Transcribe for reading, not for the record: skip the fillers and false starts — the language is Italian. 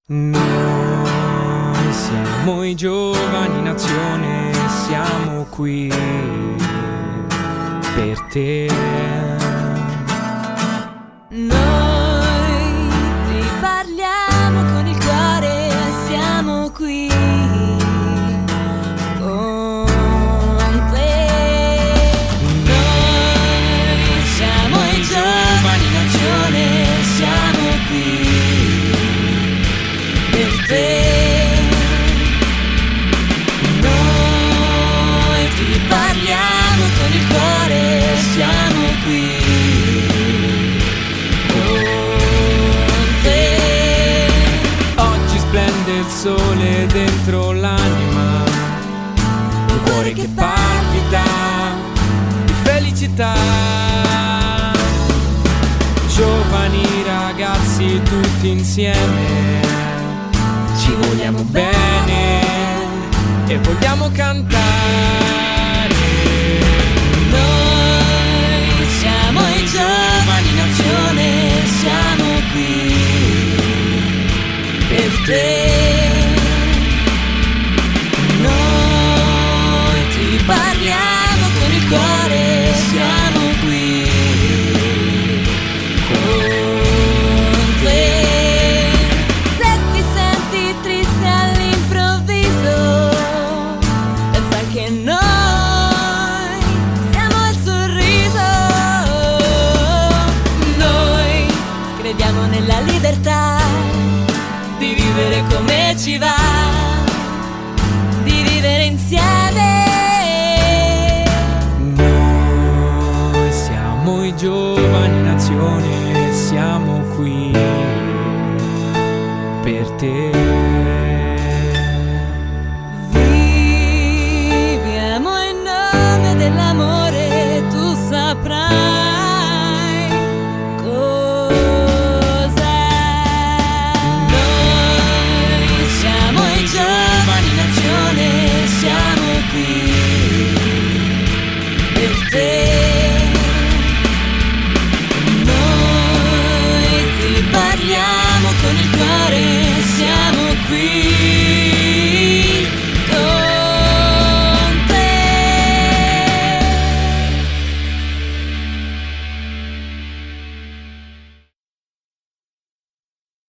Noi siamo i giovani nazione, siamo qui per te. Noi ti parliamo con il cuore, siamo qui con te. Noi siamo i giovani nazione, siamo qui per te. Noi ti parliamo con il cuore, siamo qui con te. Oggi splende il sole dentro l'anima, un cuore che palpita di felicità. Giovani ragazzi tutti insieme, ci vogliamo bene e vogliamo cantare. Noi siamo i giovani nazione, siamo qui per te. Noi ti parliamo con il cuore, siamo qui con te. Se ti senti triste all'improvviso, pensa che noi siamo il sorriso. Noi crediamo nella libertà di vivere come ci va, di vivere insieme. Noi siamo i giovani nazione, siamo qui per te.